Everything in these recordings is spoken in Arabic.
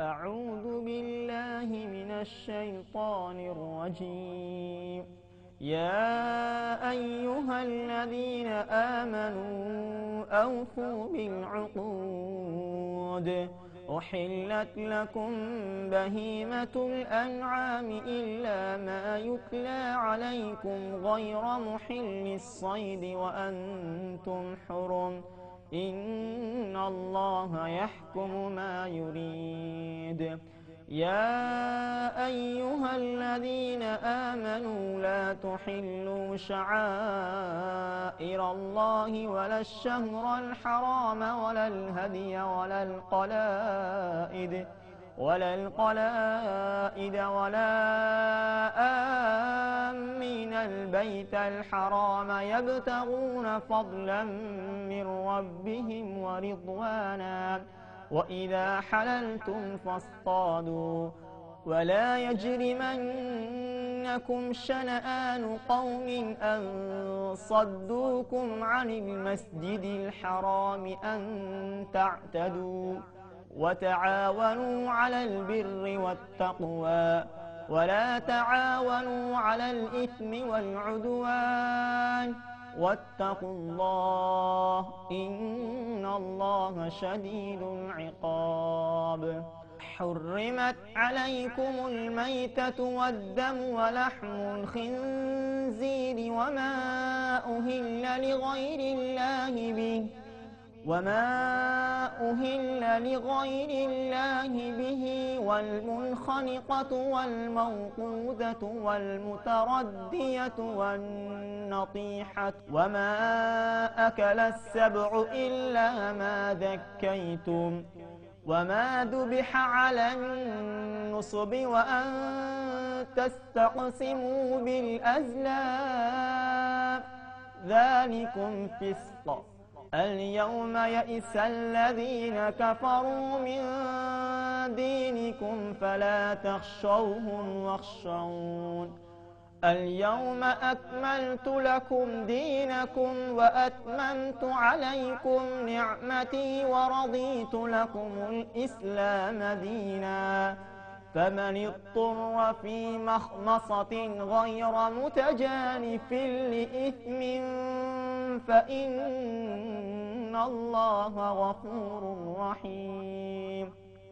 أعوذ بالله من الشيطان الرجيم. يا أيها الذين آمنوا أوفوا بالعقود. أحلت لكم بهيمة الأنعام إلا ما يتلى عليكم غير محل الصيد وأنتم حرم. إن الله يحكم ما يريد. يا أيها الذين آمنوا لا تحلوا شعائر الله ولا الشهر الحرام ولا الهدي ولا القلائد ولا آمين البيت الحرام يبتغون فضلا من ربهم ورضوانا وإذا حللتم فاصطادوا ولا يجرمنكم شنآن قوم أن صدوكم عن المسجد الحرام أن تعتدوا وتعاونوا على البر والتقوى ولا تعاونوا على الإثم والعدوان واتقوا الله إن الله شديد العقاب. حرمت عليكم الميتة والدم ولحم الخنزير وما أهل لغير الله به والمنخنقة والموقوذة والمتردية والنطيحة وما أكل السبع إلا ما ذكيتم وما ذبح على النصب وأن تستقسموا بالأزلام ذلكم فسق. اليوم يئس الذين كفروا من دينكم فلا تخشوهم واخشون. اليوم أكملت لكم دينكم وأتممت عليكم نعمتي ورضيت لكم الإسلام دينا. فمن اضطر في مخمصة غير متجانف لإثم فإن الله غفور رحيم.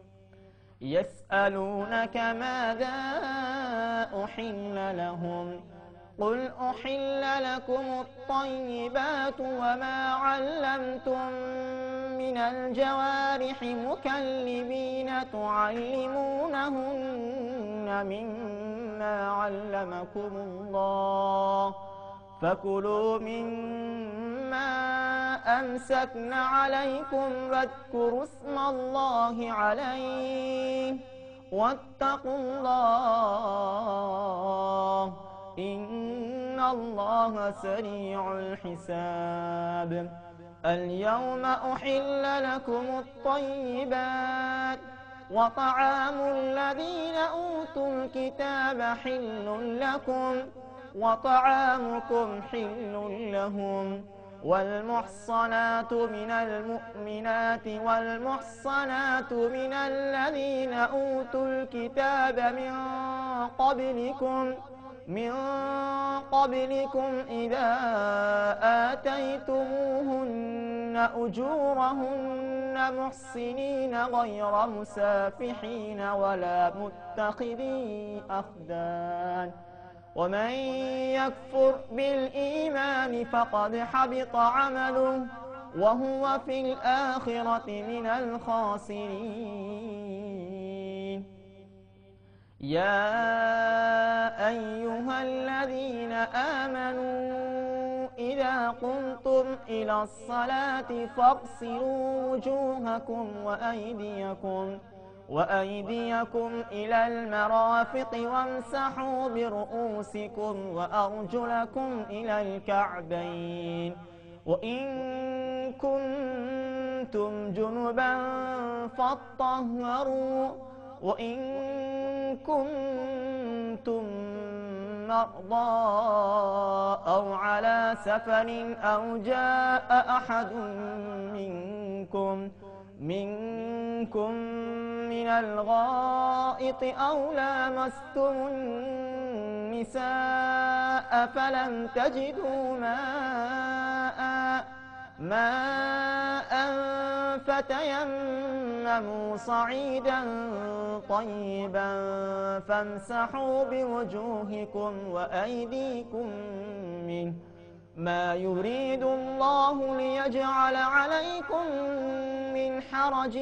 يسألونك ماذا أحل لهم قل أحل لكم الطيبات وما علمتم من الجوارح مكلبين تعلمونهن مما علمكم الله فكلوا مما أمسكن عليكم واذكروا اسم الله عليه واتقوا الله إن الله سريع الحساب. اليوم أحل لكم الطيبات وطعام الذين أوتوا الكتاب حل لكم وطعامكم حل لهم والمحصنات من المؤمنات والمحصنات من الذين أوتوا الكتاب من قبلكم إذا آتيتموهن أجورهن محصنين غير مسافحين ولا متخذي أخدان ومن يكفر بالإيمان فقد حبط عمله وهو في الآخرة من الخاسرين. يا أيها الذين آمنوا إذا قمتم إلى الصلاة فاغسلوا وجوهكم وأيديكم إلى المرافق وامسحوا برؤوسكم وأرجلكم إلى الكعبين وإن كنتم جنبا فاطهروا وإن كنتم مرضى أو على سفر أو جاء أحد منكم من الغائط أو لامستم النساء فلم تجدوا ماء فتيمموا صعيدا طيبا فامسحوا بوجوهكم وأيديكم منه ما يريد الله ليجعل عليكم من حرج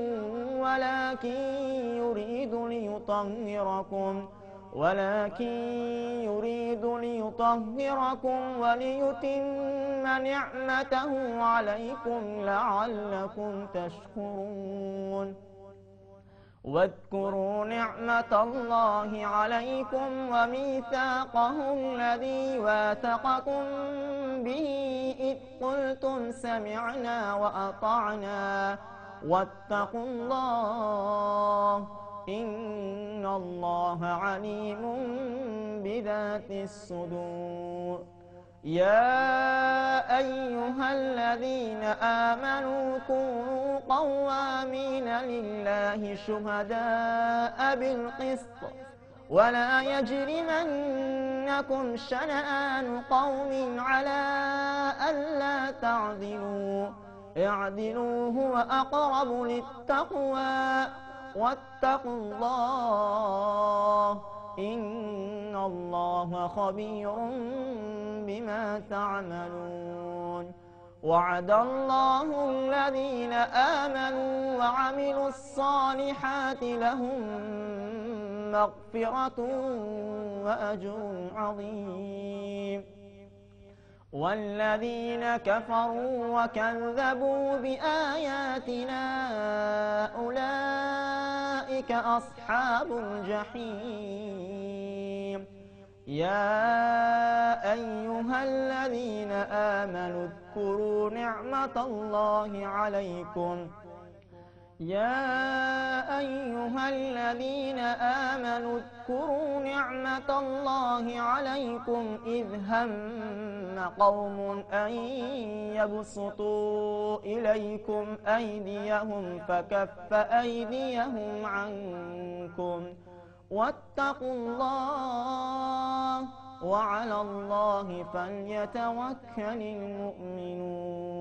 ولكن يريد ليطهركم وليتم نعمته عليكم لعلكم تشكرون واذكروا نعمة الله عليكم وميثاقه الذي واثقكم به إذ قلتم سمعنا وأطعنا واتقوا الله إن الله عليم بذات الصدور يا أيها الذين آمنوا كونوا قوامين لله شهداء بالقسط ولا يجرمنكم شنآن قوم على ألا تعدلوا اعدلوا هو أقرب للتقوى واتقوا الله إن الله خبير بما تعملون وعد الله الذين آمنوا وعملوا الصالحات لهم مغفرة وأجر عظيم والذين كفروا وكذبوا بآياتنا أولئك أصحاب الجحيم يا أيها الذين آمنوا اذكروا نعمة الله عليكم إذ هم قوم أن يبسطوا إليكم أيديهم فكف أيديهم عنكم واتقوا الله وعلى الله فليتوكل المؤمنون